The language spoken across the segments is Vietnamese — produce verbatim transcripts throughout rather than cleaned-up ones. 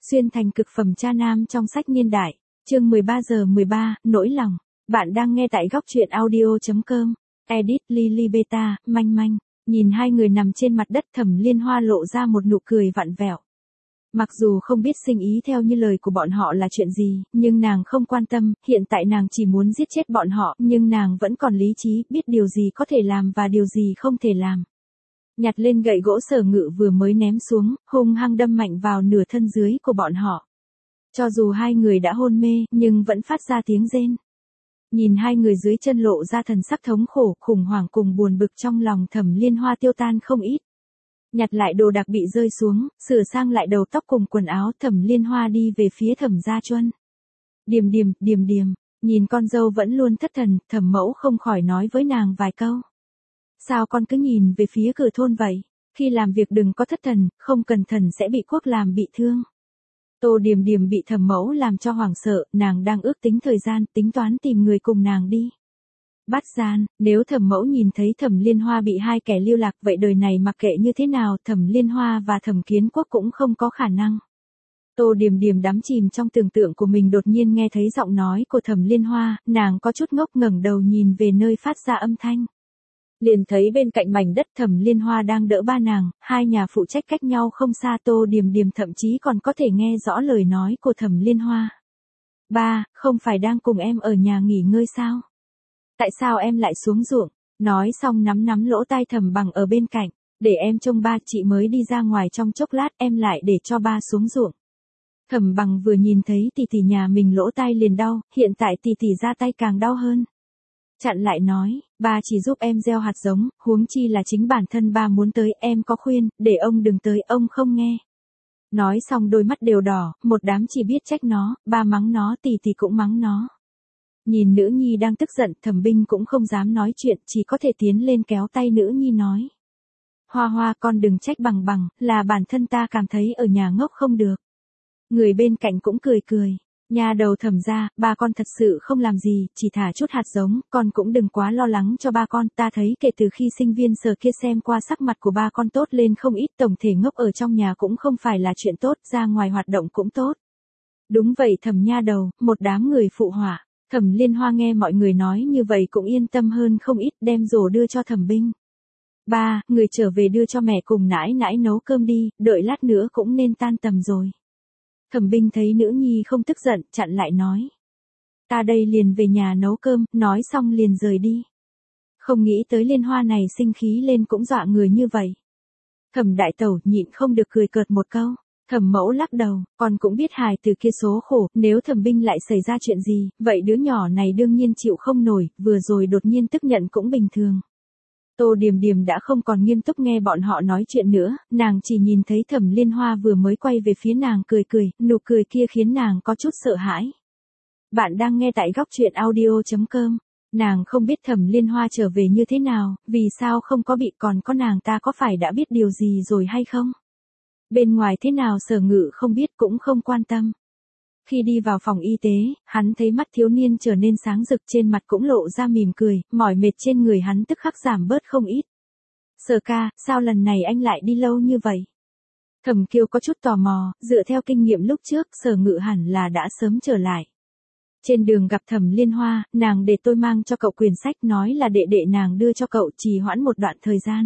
Xuyên thành cực phẩm cha nam trong sách niên đại. Chương mười ba giờ mười ba, nỗi lòng. Bạn đang nghe tại góc truyện audio chấm com. Edit Lily Beta, manh manh. Nhìn hai người nằm trên mặt đất, Thẩm Liên Hoa lộ ra một nụ cười vặn vẹo. Mặc dù không biết sinh ý theo như lời của bọn họ là chuyện gì, nhưng nàng không quan tâm, hiện tại nàng chỉ muốn giết chết bọn họ, nhưng nàng vẫn còn lý trí, biết điều gì có thể làm và điều gì không thể làm. Nhặt lên gậy gỗ Sở Ngự vừa mới ném xuống, hung hăng đâm mạnh vào nửa thân dưới của bọn họ. Cho dù hai người đã hôn mê, nhưng vẫn phát ra tiếng rên. Nhìn hai người dưới chân lộ ra thần sắc thống khổ, khủng hoảng cùng buồn bực trong lòng Thẩm Liên Hoa tiêu tan không ít. Nhặt lại đồ đạc bị rơi xuống, sửa sang lại đầu tóc cùng quần áo, Thẩm Liên Hoa đi về phía Thẩm Gia Chuân. Điềm điềm, điềm điềm, nhìn con dâu vẫn luôn thất thần, Thẩm Mẫu không khỏi nói với nàng vài câu. Sao con cứ nhìn về phía cửa thôn vậy? Khi làm việc đừng có thất thần, không cần thần sẽ bị quốc làm bị thương. Tô Điềm Điềm bị Thẩm Mẫu làm cho hoảng sợ, nàng đang ước tính thời gian, tính toán tìm người cùng nàng đi. Bắt gian, nếu Thẩm Mẫu nhìn thấy Thẩm Liên Hoa bị hai kẻ lưu lạc, vậy đời này mặc kệ như thế nào, Thẩm Liên Hoa và Thẩm Kiến Quốc cũng không có khả năng. Tô Điềm Điềm đắm chìm trong tưởng tượng của mình, đột nhiên nghe thấy giọng nói của Thẩm Liên Hoa, nàng có chút ngốc ngẩng đầu nhìn về nơi phát ra âm thanh. Liền thấy bên cạnh mảnh đất Thẩm Liên Hoa đang đỡ ba nàng, hai nhà phụ trách cách nhau không xa. Tô Điềm Điềm thậm chí còn có thể nghe rõ lời nói của Thẩm Liên Hoa. Ba, không phải đang cùng em ở nhà nghỉ ngơi sao? Tại sao em lại xuống ruộng? Nói xong nắm nắm lỗ tai Thẩm Bằng ở bên cạnh, để em trông ba, chị mới đi ra ngoài trong chốc lát, em lại để cho ba xuống ruộng. Thẩm Bằng vừa nhìn thấy tỷ tỷ nhà mình lỗ tai liền đau, hiện tại tỷ tỷ ra tay càng đau hơn. Chặn lại nói, ba chỉ giúp em gieo hạt giống, huống chi là chính bản thân ba muốn tới, em có khuyên, để ông đừng tới, ông không nghe. Nói xong đôi mắt đều đỏ, một đám chỉ biết trách nó, ba mắng nó, tỷ tỷ cũng mắng nó. Nhìn nữ nhi đang tức giận, Thẩm Binh cũng không dám nói chuyện, chỉ có thể tiến lên kéo tay nữ nhi nói. Hoa Hoa, con đừng trách Bằng Bằng, là bản thân ta cảm thấy ở nhà ngốc không được. Người bên cạnh cũng cười cười. Nhà đầu Thẩm gia, ba con thật sự không làm gì, chỉ thả chút hạt giống, con cũng đừng quá lo lắng cho ba con, ta thấy kể từ khi sinh viên Sở kia xem qua sắc mặt của ba con tốt lên không ít, tổng thể ngốc ở trong nhà cũng không phải là chuyện tốt, ra ngoài hoạt động cũng tốt. Đúng vậy Thẩm nha đầu, một đám người phụ họa. Thẩm Liên Hoa nghe mọi người nói như vậy cũng yên tâm hơn không ít, đem rổ đưa cho Thẩm Binh. Ba, người trở về đưa cho mẹ cùng nãi nãi nấu cơm đi, đợi lát nữa cũng nên tan tầm rồi. Thẩm Binh thấy nữ nhi không tức giận, chặn lại nói. Ta đây liền về nhà nấu cơm, nói xong liền rời đi. Không nghĩ tới Liên Hoa này sinh khí lên cũng dọa người như vậy. Thẩm đại tẩu nhịn không được cười cợt một câu. Thẩm Mẫu lắc đầu, con cũng biết hài từ kia số khổ, nếu Thẩm Binh lại xảy ra chuyện gì, vậy đứa nhỏ này đương nhiên chịu không nổi, vừa rồi đột nhiên tức nhận cũng bình thường. Tô Điềm Điềm đã không còn nghiêm túc nghe bọn họ nói chuyện nữa, nàng chỉ nhìn thấy Thẩm Liên Hoa vừa mới quay về phía nàng cười cười, nụ cười kia khiến nàng có chút sợ hãi. Bạn đang nghe tại góc truyện audio chấm com. Nàng không biết Thẩm Liên Hoa trở về như thế nào, vì sao không có bị, còn có nàng ta có phải đã biết điều gì rồi hay không? Bên ngoài thế nào Sở Ngự không biết cũng không quan tâm. Khi đi vào phòng y tế, hắn thấy mắt thiếu niên trở nên sáng rực, trên mặt cũng lộ ra mỉm cười, mỏi mệt trên người hắn tức khắc giảm bớt không ít. Sở ca, sao lần này anh lại đi lâu như vậy? Thẩm Kiều có chút tò mò, dựa theo kinh nghiệm lúc trước, Sở Ngự hẳn là đã sớm trở lại. Trên đường gặp Thẩm Liên Hoa, nàng để tôi mang cho cậu quyển sách, nói là đệ đệ nàng đưa cho cậu, trì hoãn một đoạn thời gian.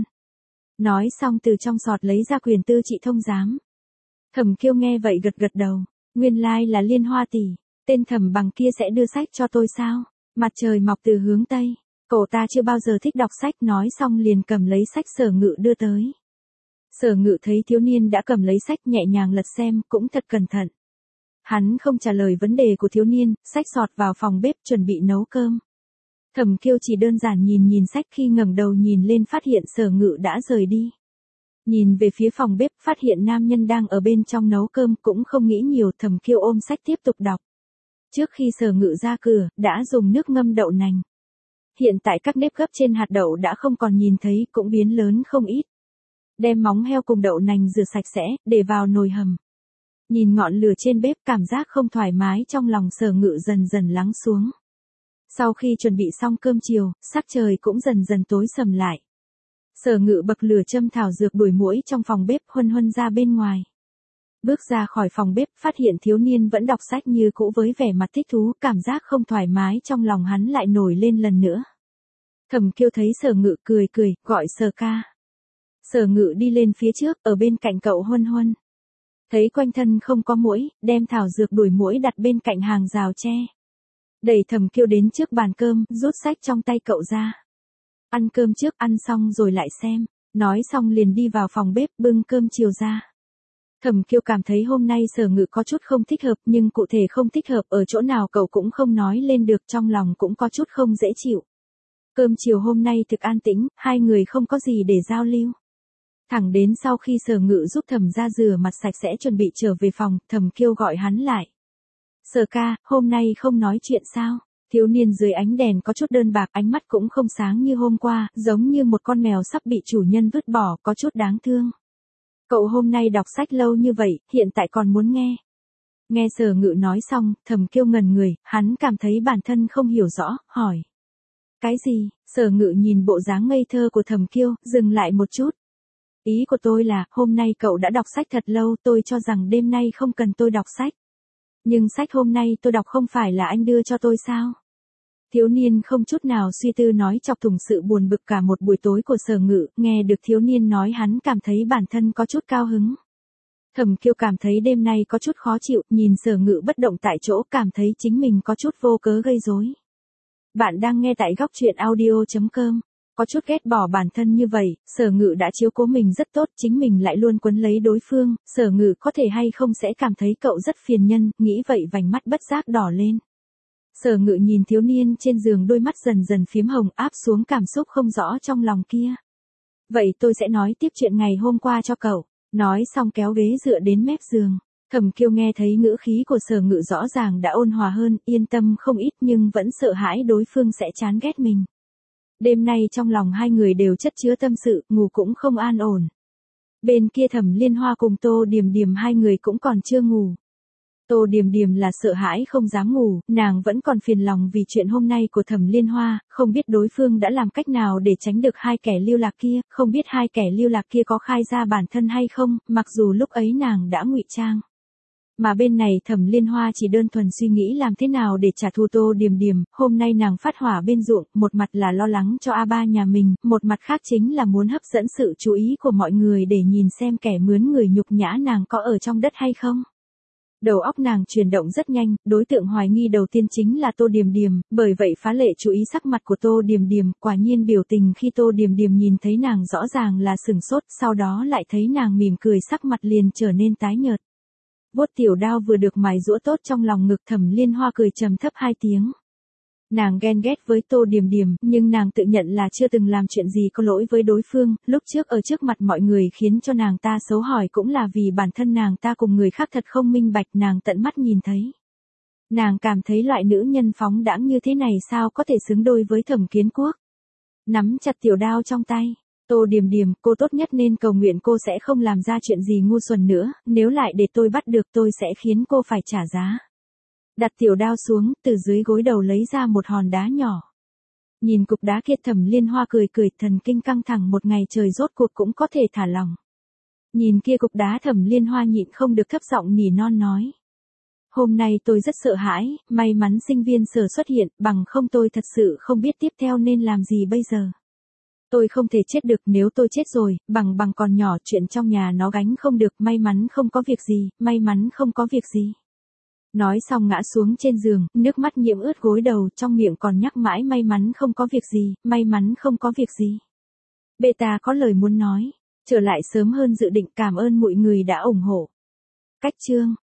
Nói xong từ trong sọt lấy ra quyền tư trị thông giám. Thẩm Kiêu nghe vậy gật gật đầu. Nguyên lai là Liên Hoa tỷ, tên Thẩm Bằng kia sẽ đưa sách cho tôi sao? Mặt trời mọc từ hướng Tây, cậu ta chưa bao giờ thích đọc sách, nói xong liền cầm lấy sách Sở Ngự đưa tới. Sở Ngự thấy thiếu niên đã cầm lấy sách nhẹ nhàng lật xem, cũng thật cẩn thận. Hắn không trả lời vấn đề của thiếu niên, sách sọt vào phòng bếp chuẩn bị nấu cơm. Thẩm Kiêu chỉ đơn giản nhìn nhìn sách, khi ngẩng đầu nhìn lên phát hiện Sở Ngự đã rời đi. Nhìn về phía phòng bếp, phát hiện nam nhân đang ở bên trong nấu cơm, cũng không nghĩ nhiều, Thẩm Kiêu ôm sách tiếp tục đọc. Trước khi Sở Ngự ra cửa, đã dùng nước ngâm đậu nành. Hiện tại các nếp gấp trên hạt đậu đã không còn nhìn thấy, cũng biến lớn không ít. Đem móng heo cùng đậu nành rửa sạch sẽ, để vào nồi hầm. Nhìn ngọn lửa trên bếp, cảm giác không thoải mái trong lòng Sở Ngự dần dần lắng xuống. Sau khi chuẩn bị xong cơm chiều, sắc trời cũng dần dần tối sầm lại. Sở Ngự bậc lửa châm thảo dược đuổi muỗi trong phòng bếp, huân huân ra bên ngoài. Bước ra khỏi phòng bếp, phát hiện thiếu niên vẫn đọc sách như cũ với vẻ mặt thích thú, cảm giác không thoải mái trong lòng hắn lại nổi lên lần nữa. Thẩm Kiêu thấy Sở Ngự cười cười, gọi Sở ca. Sở Ngự đi lên phía trước, ở bên cạnh cậu Huân Huân. Thấy quanh thân không có muỗi, đem thảo dược đuổi muỗi đặt bên cạnh hàng rào tre. Đẩy Thẩm Kiêu đến trước bàn cơm, rút sách trong tay cậu ra. Ăn cơm trước, ăn xong rồi lại xem. Nói xong liền đi vào phòng bếp bưng cơm chiều ra. Thẩm Kiêu cảm thấy hôm nay Sở Ngự có chút không thích hợp, nhưng cụ thể không thích hợp ở chỗ nào cậu cũng không nói lên được, trong lòng cũng có chút không dễ chịu. Cơm chiều hôm nay thực an tĩnh, hai người không có gì để giao lưu. Thẳng đến sau khi Sở Ngự giúp Thẩm ra rửa mặt sạch sẽ chuẩn bị trở về phòng, Thẩm Kiêu gọi hắn lại. Sở ca, hôm nay không nói chuyện sao? Thiếu niên dưới ánh đèn có chút đơn bạc, ánh mắt cũng không sáng như hôm qua, giống như một con mèo sắp bị chủ nhân vứt bỏ, có chút đáng thương. Cậu hôm nay đọc sách lâu như vậy, hiện tại còn muốn nghe. Nghe Sở Ngự nói xong, Thẩm Kiêu ngẩn người, hắn cảm thấy bản thân không hiểu rõ, hỏi. Cái gì? Sở Ngự nhìn bộ dáng ngây thơ của Thẩm Kiêu, dừng lại một chút. Ý của tôi là, hôm nay cậu đã đọc sách thật lâu, tôi cho rằng đêm nay không cần tôi đọc sách. Nhưng sách hôm nay tôi đọc không phải là anh đưa cho tôi sao? Thiếu niên không chút nào suy tư nói chọc thủng sự buồn bực cả một buổi tối của Sở Ngự, nghe được thiếu niên nói hắn cảm thấy bản thân có chút cao hứng. Thẩm Kiêu cảm thấy đêm nay có chút khó chịu, nhìn Sở Ngự bất động tại chỗ, cảm thấy chính mình có chút vô cớ gây rối. Bạn đang nghe tại góc truyện audio chấm com. Có chút ghét bỏ bản thân như vậy, Sở Ngự đã chiếu cố mình rất tốt, chính mình lại luôn quấn lấy đối phương, Sở Ngự có thể hay không sẽ cảm thấy cậu rất phiền nhân, nghĩ vậy vành mắt bất giác đỏ lên. Sở Ngự nhìn thiếu niên trên giường, đôi mắt dần dần phiếm hồng, áp xuống cảm xúc không rõ trong lòng kia. Vậy tôi sẽ nói tiếp chuyện ngày hôm qua cho cậu. Nói xong kéo ghế dựa đến mép giường. Thẩm Kiêu nghe thấy ngữ khí của Sở Ngự rõ ràng đã ôn hòa hơn, yên tâm không ít, nhưng vẫn sợ hãi đối phương sẽ chán ghét mình. Đêm nay trong lòng hai người đều chất chứa tâm sự, ngủ cũng không an ổn. Bên kia Thẩm Liên Hoa cùng Tô Điềm Điềm hai người cũng còn chưa ngủ. Tô Điềm Điềm là sợ hãi không dám ngủ, nàng vẫn còn phiền lòng vì chuyện hôm nay của Thẩm Liên Hoa, không biết đối phương đã làm cách nào để tránh được hai kẻ lưu lạc kia, không biết hai kẻ lưu lạc kia có khai ra bản thân hay không, mặc dù lúc ấy nàng đã ngụy trang. Mà bên này Thẩm Liên Hoa chỉ đơn thuần suy nghĩ làm thế nào để trả thù Tô Điềm Điềm, hôm nay nàng phát hỏa bên ruộng, một mặt là lo lắng cho A ba nhà mình, một mặt khác chính là muốn hấp dẫn sự chú ý của mọi người để nhìn xem kẻ mướn người nhục nhã nàng có ở trong đất hay không. Đầu óc nàng chuyển động rất nhanh, đối tượng hoài nghi đầu tiên chính là Tô Điềm Điềm, bởi vậy phá lệ chú ý sắc mặt của Tô Điềm Điềm, quả nhiên biểu tình khi Tô Điềm Điềm nhìn thấy nàng rõ ràng là sửng sốt, sau đó lại thấy nàng mỉm cười, sắc mặt liền trở nên tái nhợt. Vuốt tiểu đao vừa được mài giũa tốt trong lòng ngực, Thẩm Liên Hoa cười trầm thấp hai tiếng. Nàng ghen ghét với Tô Điềm Điềm, nhưng nàng tự nhận là chưa từng làm chuyện gì có lỗi với đối phương, lúc trước ở trước mặt mọi người khiến cho nàng ta xấu hổ cũng là vì bản thân nàng ta cùng người khác thật không minh bạch, nàng tận mắt nhìn thấy. Nàng cảm thấy loại nữ nhân phóng đãng như thế này sao có thể xứng đôi với Thẩm Kiến Quốc. Nắm chặt tiểu đao trong tay. Tô Điềm Điềm, cô tốt nhất nên cầu nguyện cô sẽ không làm ra chuyện gì ngu xuẩn nữa, nếu lại để tôi bắt được tôi sẽ khiến cô phải trả giá. Đặt tiểu đao xuống, từ dưới gối đầu lấy ra một hòn đá nhỏ. Nhìn cục đá kia, Thẩm Liên Hoa cười cười, thần kinh căng thẳng một ngày trời rốt cuộc cũng có thể thả lỏng. Nhìn kia cục đá, Thẩm Liên Hoa nhịn không được thấp giọng nỉ non nói. Hôm nay tôi rất sợ hãi, may mắn sinh viên Sở xuất hiện, bằng không tôi thật sự không biết tiếp theo nên làm gì bây giờ. Tôi không thể chết được, nếu tôi chết rồi, bằng bằng còn nhỏ, chuyện trong nhà nó gánh không được, may mắn không có việc gì, may mắn không có việc gì. Nói xong ngã xuống trên giường, nước mắt nhiễm ướt gối đầu, trong miệng còn nhắc mãi may mắn không có việc gì, may mắn không có việc gì. Beta có lời muốn nói, trở lại sớm hơn dự định, cảm ơn mọi người đã ủng hộ. Cách chương